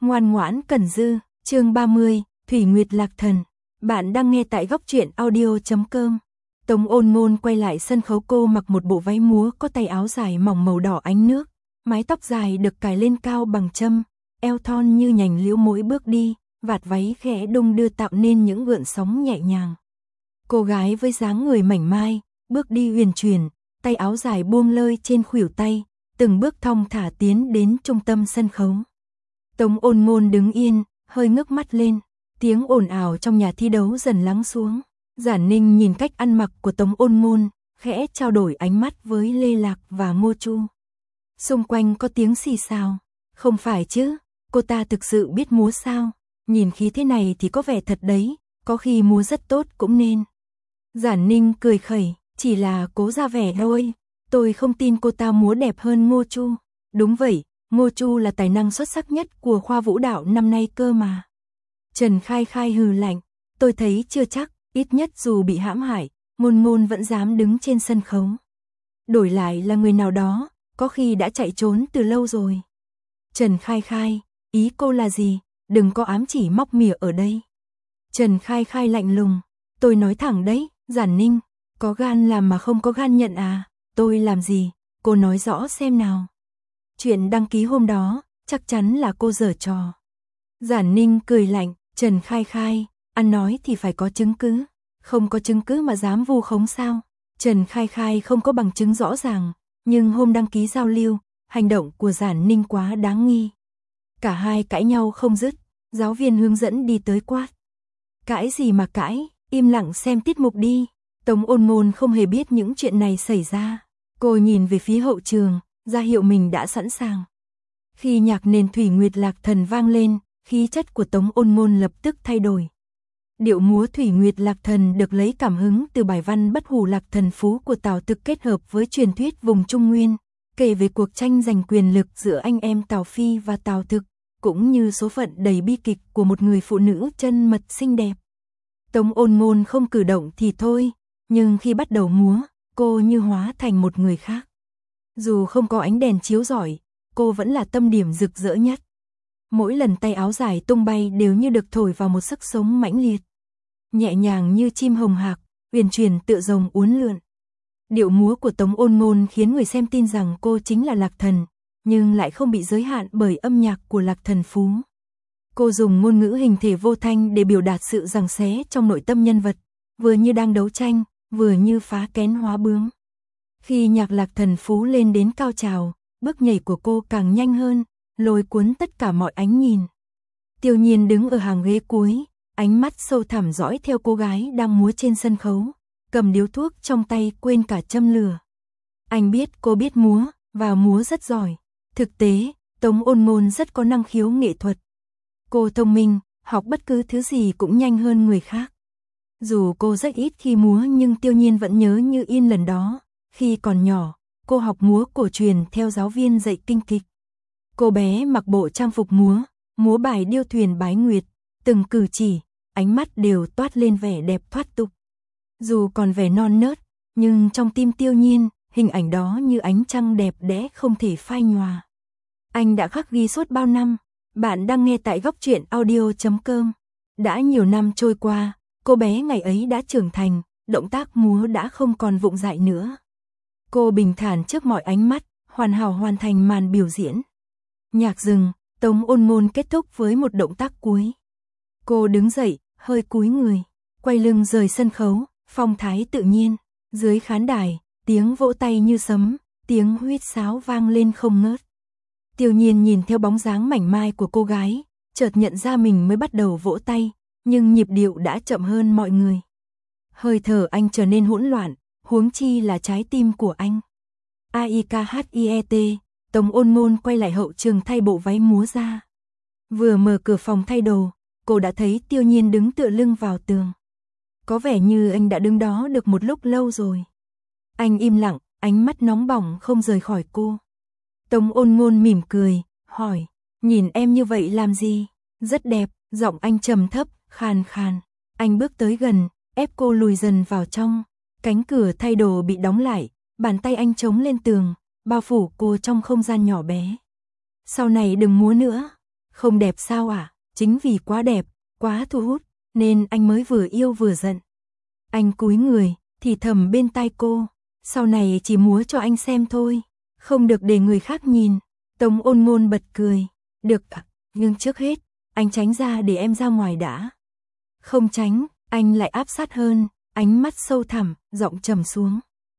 Ngoan ngoãn Cẩn Dư, chương 30, Thủy Nguyệt Lạc Thần. Bạn đang nghe tại goctruyện.audio.com. Tống Ôn Ngôn quay lại sân khấu, cô mặc một bộ váy múa có tay áo dài mỏng màu đỏ ánh nước, mái tóc dài được cài lên cao bằng châm, eo thon như nhành liễu mỗi bước đi, vạt váy khẽ đung đưa tạo nên những gợn sóng nhẹ nhàng. Cô gái với dáng người mảnh mai, bước đi huyền chuyển, tay áo dài buông lơi trên khuỷu tay, từng bước thong thả tiến đến trung tâm sân khấu. Tống Ôn Ngôn đứng yên, hơi ngước mắt lên, tiếng ồn ào trong nhà thi đấu dần lắng xuống. Giản Ninh nhìn cách ăn mặc của Tống Ôn Ngôn, khẽ trao đổi ánh mắt với Lê Lạc và Ngô Chu. Xung quanh có tiếng xì xào. Không phải chứ, cô ta thực sự biết múa sao? Nhìn khí thế này thì có vẻ thật đấy, có khi múa rất tốt cũng nên. Giản Ninh cười khẩy, chỉ là cố ra vẻ thôi, tôi không tin cô ta múa đẹp hơn Ngô Chu. Đúng vậy, Ngô Chu là tài năng xuất sắc nhất của khoa vũ đạo năm nay cơ mà. Trần Khai Khai hừ lạnh, tôi thấy chưa chắc, ít nhất dù bị hãm hại, Ngôn Ngôn vẫn dám đứng trên sân khấu. Đổi lại là người nào đó, có khi đã chạy trốn từ lâu rồi. Trần Khai Khai, ý cô là gì? Đừng có ám chỉ móc mỉa ở đây. Trần Khai Khai lạnh lùng, tôi nói thẳng đấy, Giản Ninh, có gan làm mà không có gan nhận à? Tôi làm gì? Cô nói rõ xem nào. Chuyện đăng ký hôm đó, chắc chắn là cô giở trò. Giản Ninh cười lạnh, Trần Khai Khai, ăn nói thì phải có chứng cứ. Không có chứng cứ mà dám vu khống sao? Trần Khai Khai không có bằng chứng rõ ràng, nhưng hôm đăng ký giao lưu, hành động của Giản Ninh quá đáng nghi. Cả hai cãi nhau không dứt, giáo viên hướng dẫn đi tới quát. Cãi gì mà cãi, im lặng xem tiết mục đi. Tống Ôn Ngôn không hề biết những chuyện này xảy ra. Cô nhìn về phía hậu trường, ra hiệu mình đã sẵn sàng. Khi nhạc nền Thủy Nguyệt Lạc Thần vang lên, khí chất của Tống Ôn Ngôn lập tức thay đổi. Điệu múa Thủy Nguyệt Lạc Thần được lấy cảm hứng từ bài văn Bất Hủ Lạc Thần Phú của Tào Thực kết hợp với truyền thuyết vùng Trung Nguyên, kể về cuộc tranh giành quyền lực giữa anh em Tào Phi và Tào Thực, cũng như số phận đầy bi kịch của một người phụ nữ chân mật xinh đẹp. Tống Ôn Ngôn không cử động thì thôi, nhưng khi bắt đầu múa, cô như hóa thành một người khác. Dù không có ánh đèn chiếu rọi, cô vẫn là tâm điểm rực rỡ nhất. Mỗi lần tay áo dài tung bay đều như được thổi vào một sức sống mãnh liệt. Nhẹ nhàng như chim hồng hạc, uyển chuyển tựa rồng uốn lượn. Điệu múa của Tống Ôn Ngôn khiến người xem tin rằng cô chính là Lạc Thần, nhưng lại không bị giới hạn bởi âm nhạc của Lạc Thần Phú. Cô dùng ngôn ngữ hình thể vô thanh để biểu đạt sự giằng xé trong nội tâm nhân vật, vừa như đang đấu tranh, vừa như phá kén hóa bướm. Khi nhạc Lạc Thần Phú lên đến cao trào, bước nhảy của cô càng nhanh hơn, lôi cuốn tất cả mọi ánh nhìn. Tiêu Nhiên đứng ở hàng ghế cuối, ánh mắt sâu thẳm dõi theo cô gái đang múa trên sân khấu, cầm điếu thuốc trong tay quên cả châm lửa. Anh biết cô biết múa, và múa rất giỏi. Thực tế, Tống Ôn Ngôn rất có năng khiếu nghệ thuật. Cô thông minh, học bất cứ thứ gì cũng nhanh hơn người khác. Dù cô rất ít khi múa nhưng Tiêu Nhiên vẫn nhớ như in lần đó. Khi còn nhỏ, cô học múa cổ truyền theo giáo viên dạy kinh kịch. Cô bé mặc bộ trang phục múa bài điêu thuyền bái nguyệt, từng cử chỉ, ánh mắt đều toát lên vẻ đẹp thoát tục. Dù còn vẻ non nớt, nhưng trong tim Tiêu Nhiên, hình ảnh đó như ánh trăng đẹp đẽ không thể phai nhòa. Anh đã khắc ghi suốt bao năm. Bạn đang nghe tại goctruyện.audio.com. Đã nhiều năm trôi qua, cô bé ngày ấy đã trưởng thành, động tác múa đã không còn vụng dại nữa. Cô bình thản trước mọi ánh mắt, hoàn hảo hoàn thành màn biểu diễn. Nhạc dừng, Tống Ôn Ngôn kết thúc với một động tác cuối. Cô đứng dậy, hơi cúi người, quay lưng rời sân khấu, phong thái tự nhiên. Dưới khán đài, tiếng vỗ tay như sấm, tiếng huýt sáo vang lên không ngớt. Tiêu Nhiên nhìn theo bóng dáng mảnh mai của cô gái, chợt nhận ra mình mới bắt đầu vỗ tay, nhưng nhịp điệu đã chậm hơn mọi người. Hơi thở anh trở nên hỗn loạn, huống chi là trái tim của anh. AIKHIET, Tống Ôn Ngôn quay lại hậu trường thay bộ váy múa ra. Vừa mở cửa phòng thay đồ, cô đã thấy Tiêu Nhiên đứng tựa lưng vào tường. Có vẻ như anh đã đứng đó được một lúc lâu rồi. Anh im lặng, ánh mắt nóng bỏng không rời khỏi cô. Tống Ôn Ngôn mỉm cười, hỏi, nhìn em như vậy làm gì? Rất đẹp, giọng anh trầm thấp, khàn khàn. Anh bước tới gần, ép cô lùi dần vào trong. Cánh cửa thay đồ bị đóng lại, bàn tay anh chống lên tường, bao phủ cô trong không gian nhỏ bé. Sau này đừng múa nữa. Không đẹp sao ạ? Chính vì quá đẹp, quá thu hút, nên anh mới vừa yêu vừa giận. Anh cúi người, thì thầm bên tai cô, sau này chỉ múa cho anh xem thôi, không được để người khác nhìn. Tống Ôn Ngôn bật cười, được ạ, nhưng trước hết, anh tránh ra để em ra ngoài đã. Không tránh, anh lại áp sát hơn, ánh mắt sâu thẳm, giọng trầm xuống.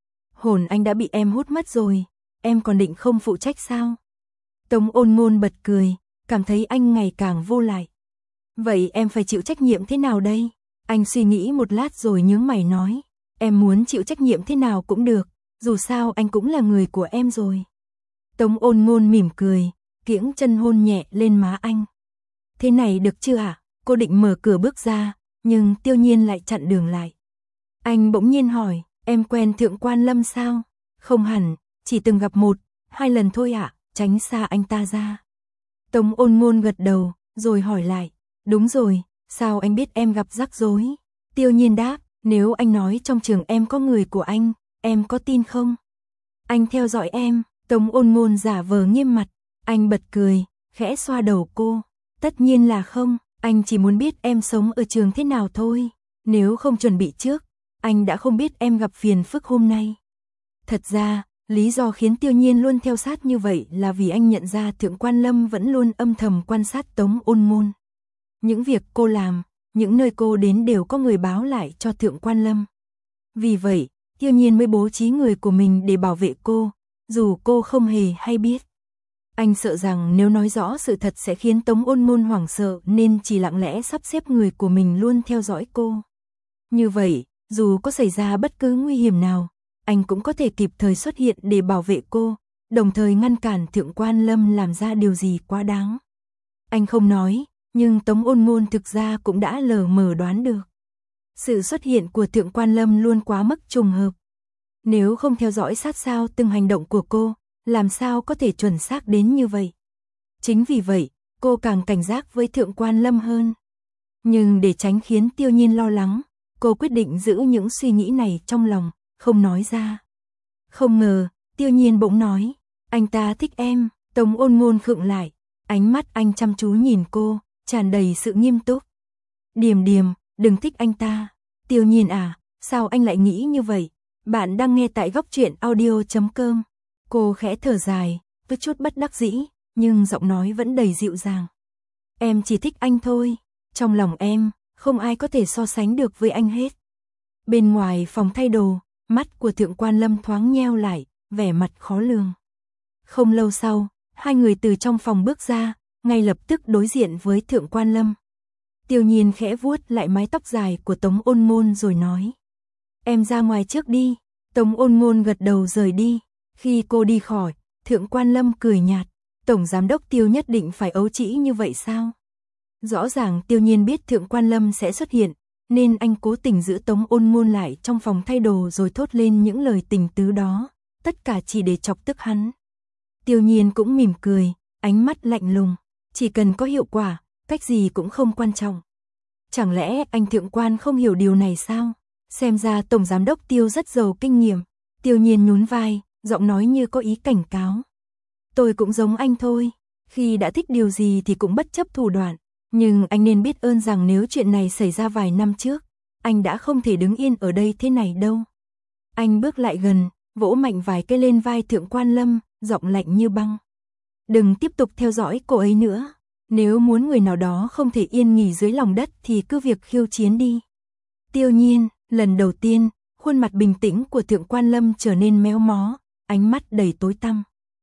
Hồn anh đã bị em hút mất rồi, em còn định không phụ trách sao? Tống Ôn Ngôn bật cười, cảm thấy anh ngày càng vô lại. Vậy em phải chịu trách nhiệm thế nào đây? Anh suy nghĩ một lát rồi nhướng mày nói, em muốn chịu trách nhiệm thế nào cũng được, dù sao anh cũng là người của em rồi. Tống Ôn Ngôn mỉm cười, kiễng chân hôn nhẹ lên má anh. Thế này được chưa ạ? Cô định mở cửa bước ra, nhưng Tiêu Nhiên lại chặn đường lại. Anh bỗng nhiên hỏi, em quen Thượng Quan Lâm sao? Không hẳn, chỉ từng gặp 1-2 lần thôi ạ, tránh xa anh ta ra. Tống Ôn Ngôn gật đầu, rồi hỏi lại, đúng rồi, sao anh biết em gặp rắc rối? Tiêu Nhiên đáp, nếu anh nói trong trường em có người của anh, em có tin không? Anh theo dõi em. Tống Ôn Ngôn giả vờ nghiêm mặt, anh bật cười, khẽ xoa đầu cô. Tất nhiên là không, anh chỉ muốn biết em sống ở trường thế nào thôi. Nếu không chuẩn bị trước, anh đã không biết em gặp phiền phức hôm nay. Thật ra, lý do khiến Tiêu Nhiên luôn theo sát như vậy là vì anh nhận ra Thượng Quan Lâm vẫn luôn âm thầm quan sát Tống Ôn Ngôn. Những việc cô làm, những nơi cô đến đều có người báo lại cho Thượng Quan Lâm. Vì vậy, Tiêu Nhiên mới bố trí người của mình để bảo vệ cô, dù cô không hề hay biết. Anh sợ rằng nếu nói rõ sự thật sẽ khiến Tống Ôn Ngôn hoảng sợ nên chỉ lặng lẽ sắp xếp người của mình luôn theo dõi cô. Như vậy, dù có xảy ra bất cứ nguy hiểm nào, anh cũng có thể kịp thời xuất hiện để bảo vệ cô, đồng thời ngăn cản Thượng Quan Lâm làm ra điều gì quá đáng. Anh không nói, nhưng Tống Ôn Ngôn thực ra cũng đã lờ mờ đoán được. Sự xuất hiện của Thượng Quan Lâm luôn quá mức trùng hợp. Nếu không theo dõi sát sao từng hành động của cô, làm sao có thể chuẩn xác đến như vậy? Chính vì vậy, cô càng cảnh giác với Thượng Quan Lâm hơn. Nhưng để tránh khiến Tiêu Nhiên lo lắng, cô quyết định giữ những suy nghĩ này trong lòng, không nói ra. Không ngờ, Tiêu Nhiên bỗng nói, anh ta thích em. Tống Ôn Ngôn khựng lại, ánh mắt anh chăm chú nhìn cô, tràn đầy sự nghiêm túc. Điềm Điềm, đừng thích anh ta. Tiêu Nhiên à, sao anh lại nghĩ như vậy? Bạn đang nghe tại Góc Truyện Audio.com. Cô khẽ thở dài, với chút bất đắc dĩ, nhưng giọng nói vẫn đầy dịu dàng. Em chỉ thích anh thôi, trong lòng em, không ai có thể so sánh được với anh hết. Bên ngoài phòng thay đồ, mắt của Thượng Quan Lâm thoáng nheo lại, vẻ mặt khó lường. Không lâu sau, hai người từ trong phòng bước ra, ngay lập tức đối diện với Thượng Quan Lâm. Tiêu Nhiên khẽ vuốt lại mái tóc dài của Tống Ôn Ngôn rồi nói. Em ra ngoài trước đi. Tống Ôn Ngôn gật đầu rời đi. Khi cô đi khỏi, Thượng Quan Lâm cười nhạt. Tổng giám đốc Tiêu nhất định phải ấu trĩ như vậy sao? Rõ ràng Tiêu Nhiên biết Thượng Quan Lâm sẽ xuất hiện, nên anh cố tình giữ Tống Ôn Ngôn lại trong phòng thay đồ rồi thốt lên những lời tình tứ đó, tất cả chỉ để chọc tức hắn. Tiêu Nhiên cũng mỉm cười, ánh mắt lạnh lùng, chỉ cần có hiệu quả, cách gì cũng không quan trọng. Chẳng lẽ anh Thượng Quan không hiểu điều này sao? Xem ra Tổng Giám đốc Tiêu rất giàu kinh nghiệm. Tiêu Nhiên nhún vai, giọng nói như có ý cảnh cáo. Tôi cũng giống anh thôi, khi đã thích điều gì thì cũng bất chấp thủ đoạn. Nhưng anh nên biết ơn rằng nếu chuyện này xảy ra vài năm trước, anh đã không thể đứng yên ở đây thế này đâu. Anh bước lại gần, vỗ mạnh vài cái lên vai Thượng Quan Lâm, giọng lạnh như băng. Đừng tiếp tục theo dõi cô ấy nữa. Nếu muốn người nào đó không thể yên nghỉ dưới lòng đất thì cứ việc khiêu chiến đi. Tiêu Nhiên, lần đầu tiên, khuôn mặt bình tĩnh của Thượng Quan Lâm trở nên méo mó, ánh mắt đầy tối tăm.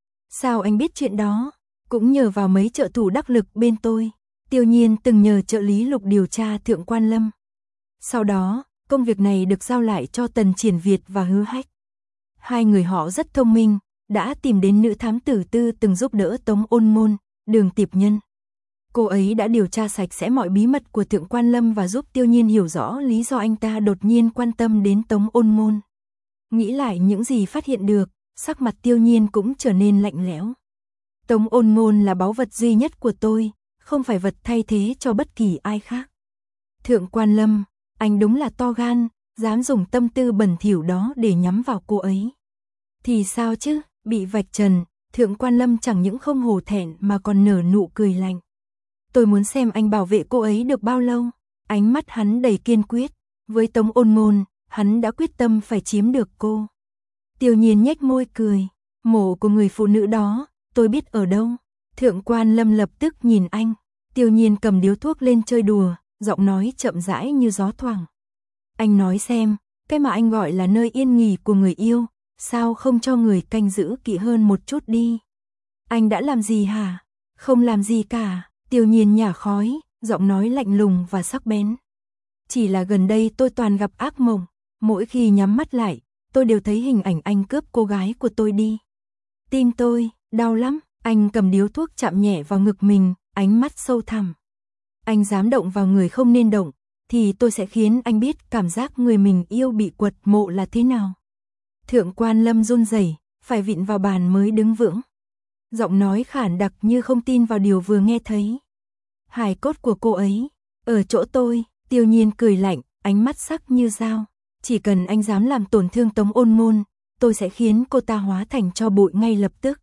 Sao anh biết chuyện đó? Cũng nhờ vào mấy trợ thủ đắc lực bên tôi. Tiêu Nhiên từng nhờ trợ lý Lục điều tra Thượng Quan Lâm. Sau đó, công việc này được giao lại cho Tần Triển Việt và Hứa Hách. Hai người họ rất thông minh, đã tìm đến nữ thám tử Tư từng giúp đỡ Tống Ôn Ngôn, Đường Tiệp Nhân. Cô ấy đã điều tra sạch sẽ mọi bí mật của Thượng Quan Lâm và giúp Tiêu Nhiên hiểu rõ lý do anh ta đột nhiên quan tâm đến Tống Ôn Ngôn. Nghĩ lại những gì phát hiện được, sắc mặt Tiêu Nhiên cũng trở nên lạnh lẽo. Tống Ôn Ngôn là báu vật duy nhất của tôi, không phải vật thay thế cho bất kỳ ai khác. Thượng Quan Lâm, anh đúng là to gan, dám dùng tâm tư bẩn thỉu đó để nhắm vào cô ấy. Thì sao chứ, bị vạch trần, Thượng Quan Lâm chẳng những không hổ thẹn mà còn nở nụ cười lạnh. Tôi muốn xem anh bảo vệ cô ấy được bao lâu. Ánh mắt hắn đầy kiên quyết. Với Tống Ôn Ngôn, hắn đã quyết tâm phải chiếm được cô. Tiêu Nhiên nhếch môi cười. Mộ của người phụ nữ đó, tôi biết ở đâu. Thượng quan Lâm lập tức nhìn anh. Tiêu Nhiên cầm điếu thuốc lên chơi đùa, giọng nói chậm rãi như gió thoảng. Anh nói xem, cái mà anh gọi là nơi yên nghỉ của người yêu, sao không cho người canh giữ kỹ hơn một chút đi? Anh đã làm gì hả? Không làm gì cả. Tiêu Nhiên nhả khói, giọng nói lạnh lùng và sắc bén. Chỉ là gần đây tôi toàn gặp ác mộng, mỗi khi nhắm mắt lại, tôi đều thấy hình ảnh anh cướp cô gái của tôi đi. Tim tôi đau lắm. Anh cầm điếu thuốc chạm nhẹ vào ngực mình, ánh mắt sâu thẳm. Anh dám động vào người không nên động, thì tôi sẽ khiến anh biết cảm giác người mình yêu bị quật mộ là thế nào. Thượng quan Lâm run rẩy, phải vịn vào bàn mới đứng vững. Giọng nói khản đặc như không tin vào điều vừa nghe thấy. Hài cốt của cô ấy, ở chỗ tôi. Tiêu Nhiên cười lạnh, ánh mắt sắc như dao. Chỉ cần anh dám làm tổn thương Tống Ôn Ngôn, tôi sẽ khiến cô ta hóa thành tro bụi ngay lập tức.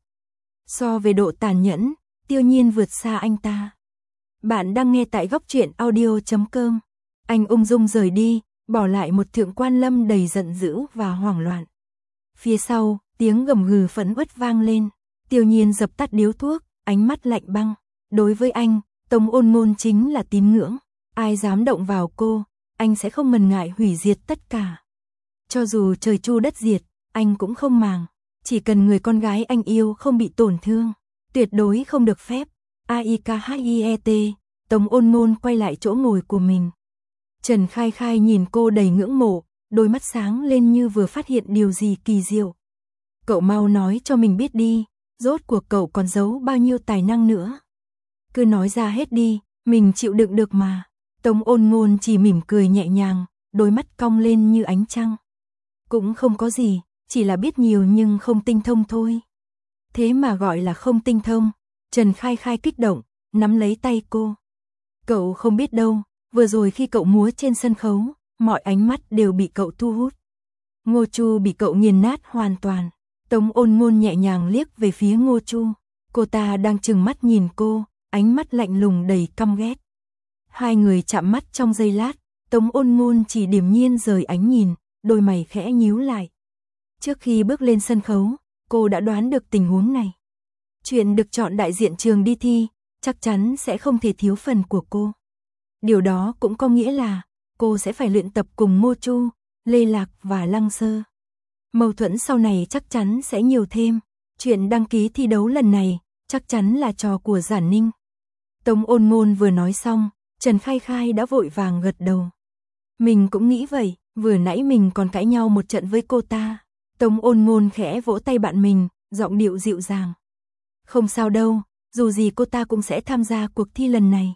So về độ tàn nhẫn, Tiêu Nhiên vượt xa anh ta. Bạn đang nghe tại góc truyện audio.com. Anh ung dung rời đi, bỏ lại một Thượng quan Lâm đầy giận dữ và hoảng loạn. Phía sau, tiếng gầm gừ phẫn uất vang lên. Tiêu Nhiên dập tắt điếu thuốc, ánh mắt lạnh băng. Đối với anh, Tống Ôn Ngôn chính là tín ngưỡng. Ai dám động vào cô, anh sẽ không ngần ngại hủy diệt tất cả. Cho dù trời chu đất diệt, anh cũng không màng. Chỉ cần người con gái anh yêu không bị tổn thương, tuyệt đối không được phép. AIKHIET, Tống Ôn Ngôn quay lại chỗ ngồi của mình. Trần Khai Khai nhìn cô đầy ngưỡng mộ, đôi mắt sáng lên như vừa phát hiện điều gì kỳ diệu. Cậu mau nói cho mình biết đi, rốt cuộc cậu còn giấu bao nhiêu tài năng nữa. Cứ nói ra hết đi, mình chịu đựng được mà. Tống Ôn Ngôn chỉ mỉm cười nhẹ nhàng, đôi mắt cong lên như ánh trăng. Cũng không có gì, chỉ là biết nhiều nhưng không tinh thông thôi. Thế mà gọi là không tinh thông. Trần Khai Khai kích động, nắm lấy tay cô. Cậu không biết đâu, vừa rồi khi cậu múa trên sân khấu, mọi ánh mắt đều bị cậu thu hút. Ngô Chu bị cậu nghiền nát hoàn toàn. Tống Ôn Ngôn nhẹ nhàng liếc về phía Ngô Chu. Cô ta đang trừng mắt nhìn cô, ánh mắt lạnh lùng đầy căm ghét. Hai người chạm mắt trong giây lát, Tống Ôn Ngôn chỉ điềm nhiên rời ánh nhìn, đôi mày khẽ nhíu lại. Trước khi bước lên sân khấu, cô đã đoán được tình huống này. Chuyện được chọn đại diện trường đi thi, chắc chắn sẽ không thể thiếu phần của cô. Điều đó cũng có nghĩa là, cô sẽ phải luyện tập cùng Ngô Chu, Lê Lạc và Lăng Sơ. Mâu thuẫn sau này chắc chắn sẽ nhiều thêm. Chuyện đăng ký thi đấu lần này, chắc chắn là trò của Giản Ninh. Tống Ôn Ngôn vừa nói xong, Trần Khai Khai đã vội vàng gật đầu. Mình cũng nghĩ vậy, vừa nãy mình còn cãi nhau một trận với cô ta. Tống Ôn Ngôn khẽ vỗ tay bạn mình, giọng điệu dịu dàng. Không sao đâu, dù gì cô ta cũng sẽ tham gia cuộc thi lần này.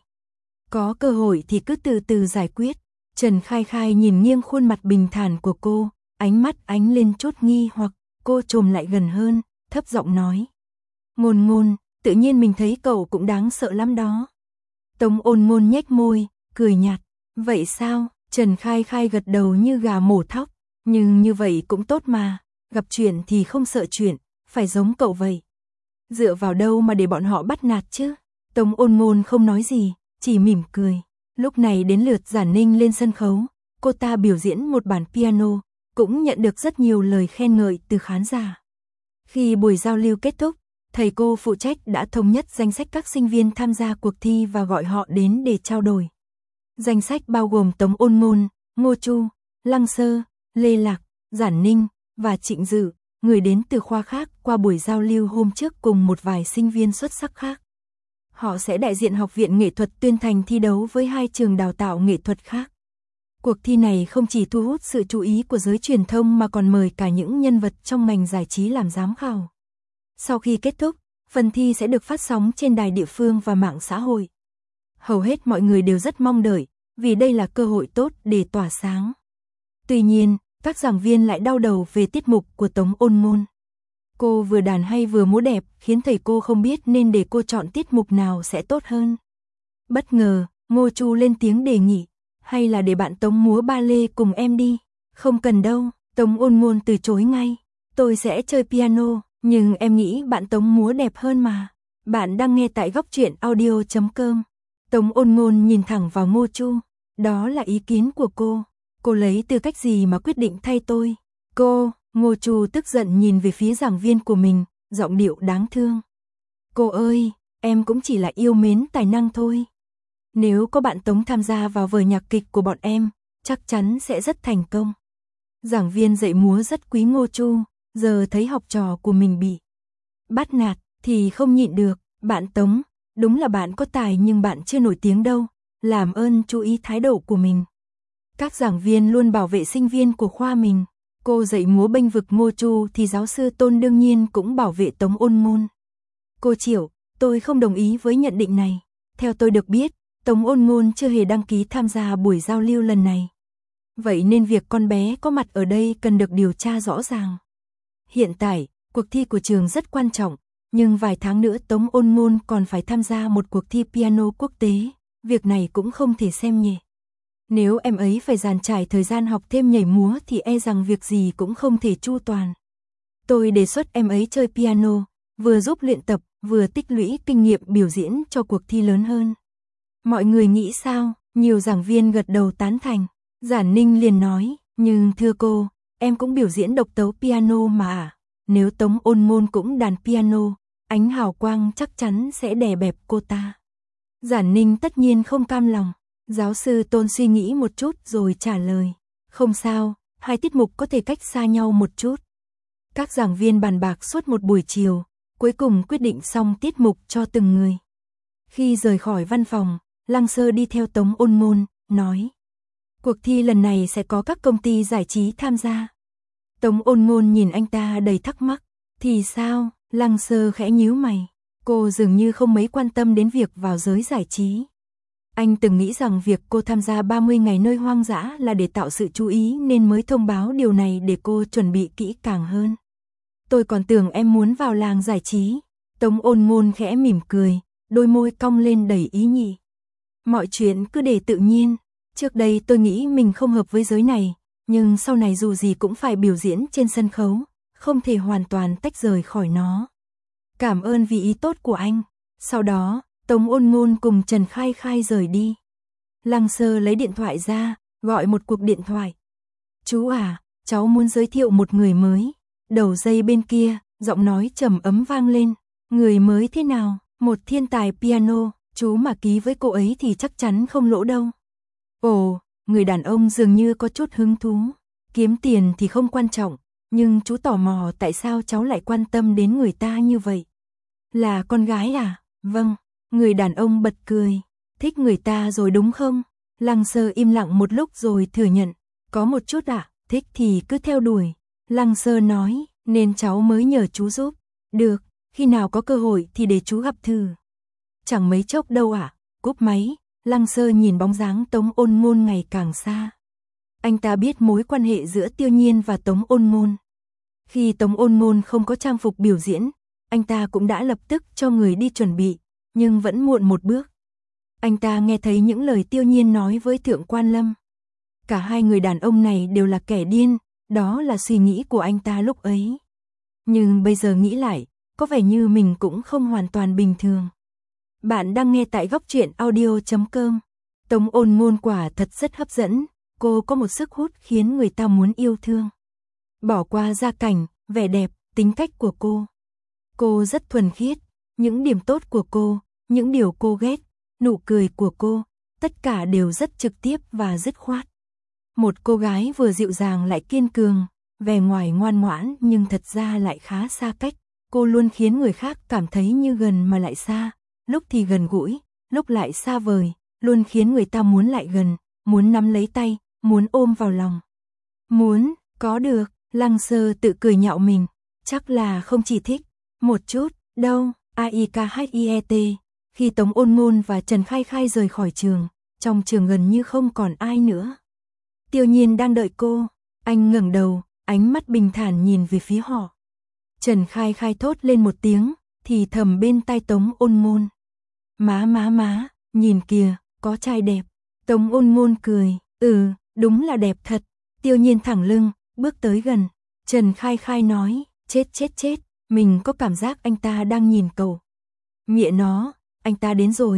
Có cơ hội thì cứ từ từ giải quyết. Trần Khai Khai nhìn nghiêng khuôn mặt bình thản của cô, ánh mắt ánh lên chút nghi hoặc. Cô chồm lại gần hơn, thấp giọng nói. Ngôn Ngôn, tự nhiên mình thấy cậu cũng đáng sợ lắm đó. Tống Ôn Ngôn nhếch môi, cười nhạt. Vậy sao? Trần Khai Khai gật đầu như gà mổ thóc. Nhưng như vậy cũng tốt mà, gặp chuyện thì không sợ chuyện, phải giống cậu vậy. Dựa vào đâu mà để bọn họ bắt nạt chứ? Tống Ôn Ngôn không nói gì, chỉ mỉm cười. Lúc này đến lượt Giản Ninh lên sân khấu, cô ta biểu diễn một bản piano, cũng nhận được rất nhiều lời khen ngợi từ khán giả. Khi buổi giao lưu kết thúc, thầy cô phụ trách đã thống nhất danh sách các sinh viên tham gia cuộc thi và gọi họ đến để trao đổi. Danh sách bao gồm Tống Ôn Ngôn, Ngô Chu, Lăng Sơ, Lê Lạc, Giản Ninh và Trịnh Dự, người đến từ khoa khác qua buổi giao lưu hôm trước cùng một vài sinh viên xuất sắc khác. Họ sẽ đại diện Học viện Nghệ thuật Tuyên Thành thi đấu với hai trường đào tạo nghệ thuật khác. Cuộc thi này không chỉ thu hút sự chú ý của giới truyền thông mà còn mời cả những nhân vật trong ngành giải trí làm giám khảo. Sau khi kết thúc, phần thi sẽ được phát sóng trên đài địa phương và mạng xã hội. Hầu hết mọi người đều rất mong đợi, vì đây là cơ hội tốt để tỏa sáng. Tuy nhiên, các giảng viên lại đau đầu về tiết mục của Tống Ôn Ngôn. Cô vừa đàn hay vừa múa đẹp, khiến thầy cô không biết nên để cô chọn tiết mục nào sẽ tốt hơn. Bất ngờ, Ngô Chu lên tiếng đề nghị, hay là để bạn Tống múa ba lê cùng em đi. Không cần đâu, Tống Ôn Ngôn từ chối ngay. Tôi sẽ chơi piano, nhưng em nghĩ bạn Tống múa đẹp hơn mà. Bạn đang nghe tại góc truyện audio.com. Tống Ôn Ngôn nhìn thẳng vào Ngô Chu, đó là ý kiến của cô lấy tư cách gì mà quyết định thay tôi? Ngô Chu tức giận nhìn về phía giảng viên của mình, giọng điệu đáng thương. Cô ơi, em cũng chỉ là yêu mến tài năng thôi. Nếu có bạn Tống tham gia vào vở nhạc kịch của bọn em, chắc chắn sẽ rất thành công. Giảng viên dạy múa rất quý Ngô Chu, giờ thấy học trò của mình bị bắt nạt thì không nhịn được. Bạn Tống, đúng là bạn có tài nhưng bạn chưa nổi tiếng đâu, làm ơn chú ý thái độ của mình. Các giảng viên luôn bảo vệ sinh viên của khoa mình. Cô dạy múa bênh vực Ngô Chu thì giáo sư Tôn đương nhiên cũng bảo vệ Tống Ôn Ngôn. Cô Triệu, tôi không đồng ý với nhận định này. Theo tôi được biết, Tống Ôn Ngôn chưa hề đăng ký tham gia buổi giao lưu lần này. Vậy nên việc con bé có mặt ở đây cần được điều tra rõ ràng. Hiện tại, cuộc thi của trường rất quan trọng, nhưng vài tháng nữa Tống Ôn Ngôn còn phải tham gia một cuộc thi piano quốc tế. Việc này cũng không thể xem nhẹ. Nếu em ấy phải dàn trải thời gian học thêm nhảy múa thì e rằng việc gì cũng không thể chu toàn. Tôi đề xuất em ấy chơi piano, vừa giúp luyện tập, vừa tích lũy kinh nghiệm biểu diễn cho cuộc thi lớn hơn. Mọi người nghĩ sao? Nhiều giảng viên gật đầu tán thành. Giản Ninh liền nói, nhưng thưa cô, em cũng biểu diễn độc tấu piano mà à? Nếu Tống Ôn Ngôn cũng đàn piano, ánh hào quang chắc chắn sẽ đè bẹp cô ta. Giản Ninh tất nhiên không cam lòng. Giáo sư Tôn suy nghĩ một chút rồi trả lời. Không sao, hai tiết mục có thể cách xa nhau một chút. Các giảng viên bàn bạc suốt một buổi chiều, cuối cùng quyết định xong tiết mục cho từng người. Khi rời khỏi văn phòng, Lăng Sơ đi theo Tống Ôn Ngôn, nói. Cuộc thi lần này sẽ có các công ty giải trí tham gia. Tống Ôn Ngôn nhìn anh ta đầy thắc mắc. Thì sao? Lăng Sơ khẽ nhíu mày. Cô dường như không mấy quan tâm đến việc vào giới giải trí. Anh từng nghĩ rằng việc cô tham gia 30 ngày nơi hoang dã là để tạo sự chú ý nên mới thông báo điều này để cô chuẩn bị kỹ càng hơn. Tôi còn tưởng em muốn vào làng giải trí. Tống Ôn Ngôn khẽ mỉm cười, đôi môi cong lên đầy ý nhị. Mọi chuyện cứ để tự nhiên. Trước đây tôi nghĩ mình không hợp với giới này, nhưng sau này dù gì cũng phải biểu diễn trên sân khấu, không thể hoàn toàn tách rời khỏi nó. Cảm ơn vì ý tốt của anh. Sau đó, Tống Ôn Ngôn cùng Trần Khai Khai rời đi. Lăng Sơ lấy điện thoại ra, gọi một cuộc điện thoại. Chú à, cháu muốn giới thiệu một người mới. Đầu dây bên kia, giọng nói trầm ấm vang lên. Người mới thế nào? Một thiên tài piano, chú mà ký với cô ấy thì chắc chắn không lỗ đâu. Ồ, người đàn ông dường như có chút hứng thú. Kiếm tiền thì không quan trọng, nhưng chú tò mò tại sao cháu lại quan tâm đến người ta như vậy. Là con gái à? Vâng. Người đàn ông bật cười. Thích người ta rồi đúng không? Lăng Sơ im lặng một lúc rồi thừa nhận. Có một chút ạ, thích thì cứ theo đuổi. Lăng Sơ nói, nên cháu mới nhờ chú giúp. Được, khi nào có cơ hội thì để chú gặp thử. Chẳng mấy chốc đâu ạ. Cúp máy, Lăng Sơ nhìn bóng dáng Tống Ôn Ngôn ngày càng xa. Anh ta biết mối quan hệ giữa Tiêu Nhiên và Tống Ôn Ngôn. Khi Tống Ôn Ngôn không có trang phục biểu diễn, anh ta cũng đã lập tức cho người đi chuẩn bị, nhưng vẫn muộn một bước. Anh ta nghe thấy những lời Tiêu Nhiên nói với Thượng Quan Lâm. Cả hai người đàn ông này đều là kẻ điên, đó là suy nghĩ của anh ta lúc ấy. Nhưng bây giờ nghĩ lại, có vẻ như mình cũng không hoàn toàn bình thường. Bạn đang nghe tại góc truyện audio.com. Tống Ôn Ngôn quả thật rất hấp dẫn, cô có một sức hút khiến người ta muốn yêu thương. Bỏ qua gia cảnh, vẻ đẹp, tính cách của cô. Cô rất thuần khiết, những điểm tốt của cô, những điều cô ghét, nụ cười của cô, tất cả đều rất trực tiếp và dứt khoát. Một cô gái vừa dịu dàng lại kiên cường, vẻ ngoài ngoan ngoãn nhưng thật ra lại khá xa cách. Cô luôn khiến người khác cảm thấy như gần mà lại xa, lúc thì gần gũi, lúc lại xa vời, luôn khiến người ta muốn lại gần, muốn nắm lấy tay, muốn ôm vào lòng. Muốn, có được, Lăng Sơ tự cười nhạo mình, chắc là không chỉ thích, một chút, đâu, AIKHIET. Khi Tống Ôn Ngôn và Trần Khai Khai rời khỏi trường, trong trường gần như không còn ai nữa. Tiêu Nhiên đang đợi cô, anh ngẩng đầu, ánh mắt bình thản nhìn về phía họ. Trần Khai Khai thốt lên một tiếng, thì thầm bên tai Tống Ôn Ngôn. Má, nhìn kìa, có trai đẹp. Tống Ôn Ngôn cười, đúng là đẹp thật. Tiêu Nhiên thẳng lưng, bước tới gần. Trần Khai Khai nói, chết, mình có cảm giác anh ta đang nhìn cậu. Mẹ nó, anh ta đến rồi.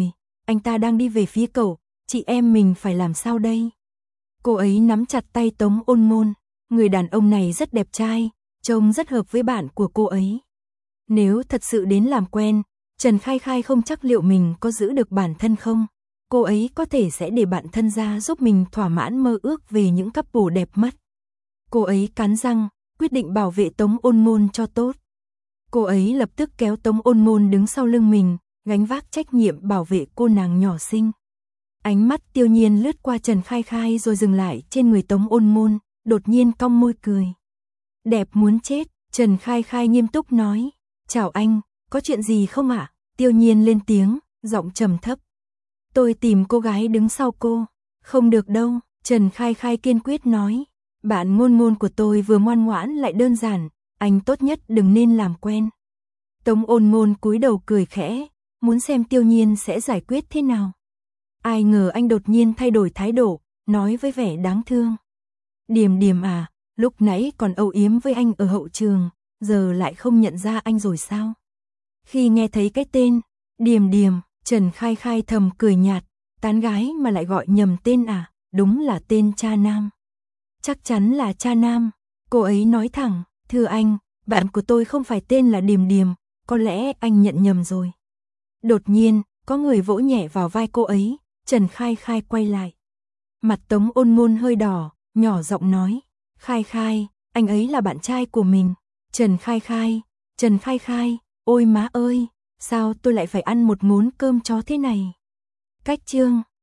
anh ta đang đi về phía cậu, chị em mình phải làm sao đây? Cô ấy nắm chặt tay Tống Ôn Môn, người đàn ông này rất đẹp trai, trông rất hợp với bạn của cô ấy. Nếu thật sự đến làm quen, Trần Khai Khai không chắc liệu mình có giữ được bản thân không. Cô ấy có thể sẽ để bạn thân ra giúp mình thỏa mãn mơ ước về những couple đẹp mắt. Cô ấy cắn răng, quyết định bảo vệ Tống Ôn Môn cho tốt. Cô ấy lập tức kéo Tống Ôn Môn đứng sau lưng mình, gánh vác trách nhiệm bảo vệ cô nàng nhỏ xinh. Ánh mắt Tiêu Nhiên lướt qua Trần Khai Khai rồi dừng lại trên người Tống Ôn Môn, đột nhiên cong môi cười. Đẹp muốn chết, Trần Khai Khai nghiêm túc nói. Chào anh, có chuyện gì không ạ? Tiêu Nhiên lên tiếng, giọng trầm thấp. Tôi tìm cô gái đứng sau cô. Không được đâu, Trần Khai Khai kiên quyết nói. Bạn Ngôn Ngôn của tôi vừa ngoan ngoãn lại đơn giản, anh tốt nhất đừng nên làm quen. Tống Ôn Môn cúi đầu cười khẽ, muốn xem Tiêu Nhiên sẽ giải quyết thế nào. Ai ngờ anh đột nhiên thay đổi thái độ, nói với vẻ đáng thương. Điềm Điềm à, lúc nãy còn âu yếm với anh ở hậu trường, giờ lại không nhận ra anh rồi sao? Khi nghe thấy cái tên Điềm Điềm, Trần Khai Khai thầm cười nhạt, tán gái mà lại gọi nhầm tên à, đúng là tên cha nam. Chắc chắn là cha nam, cô ấy nói thẳng, thưa anh, bạn của tôi không phải tên là Điềm Điềm, có lẽ anh nhận nhầm rồi. Đột nhiên, có người vỗ nhẹ vào vai cô ấy, Trần Khai Khai quay lại. Mặt Tống Ôn Môn hơi đỏ, nhỏ giọng nói, Khai Khai, anh ấy là bạn trai của mình. Trần Khai Khai, ôi má ơi, sao tôi lại phải ăn một muỗng cơm chó thế này? Cách chương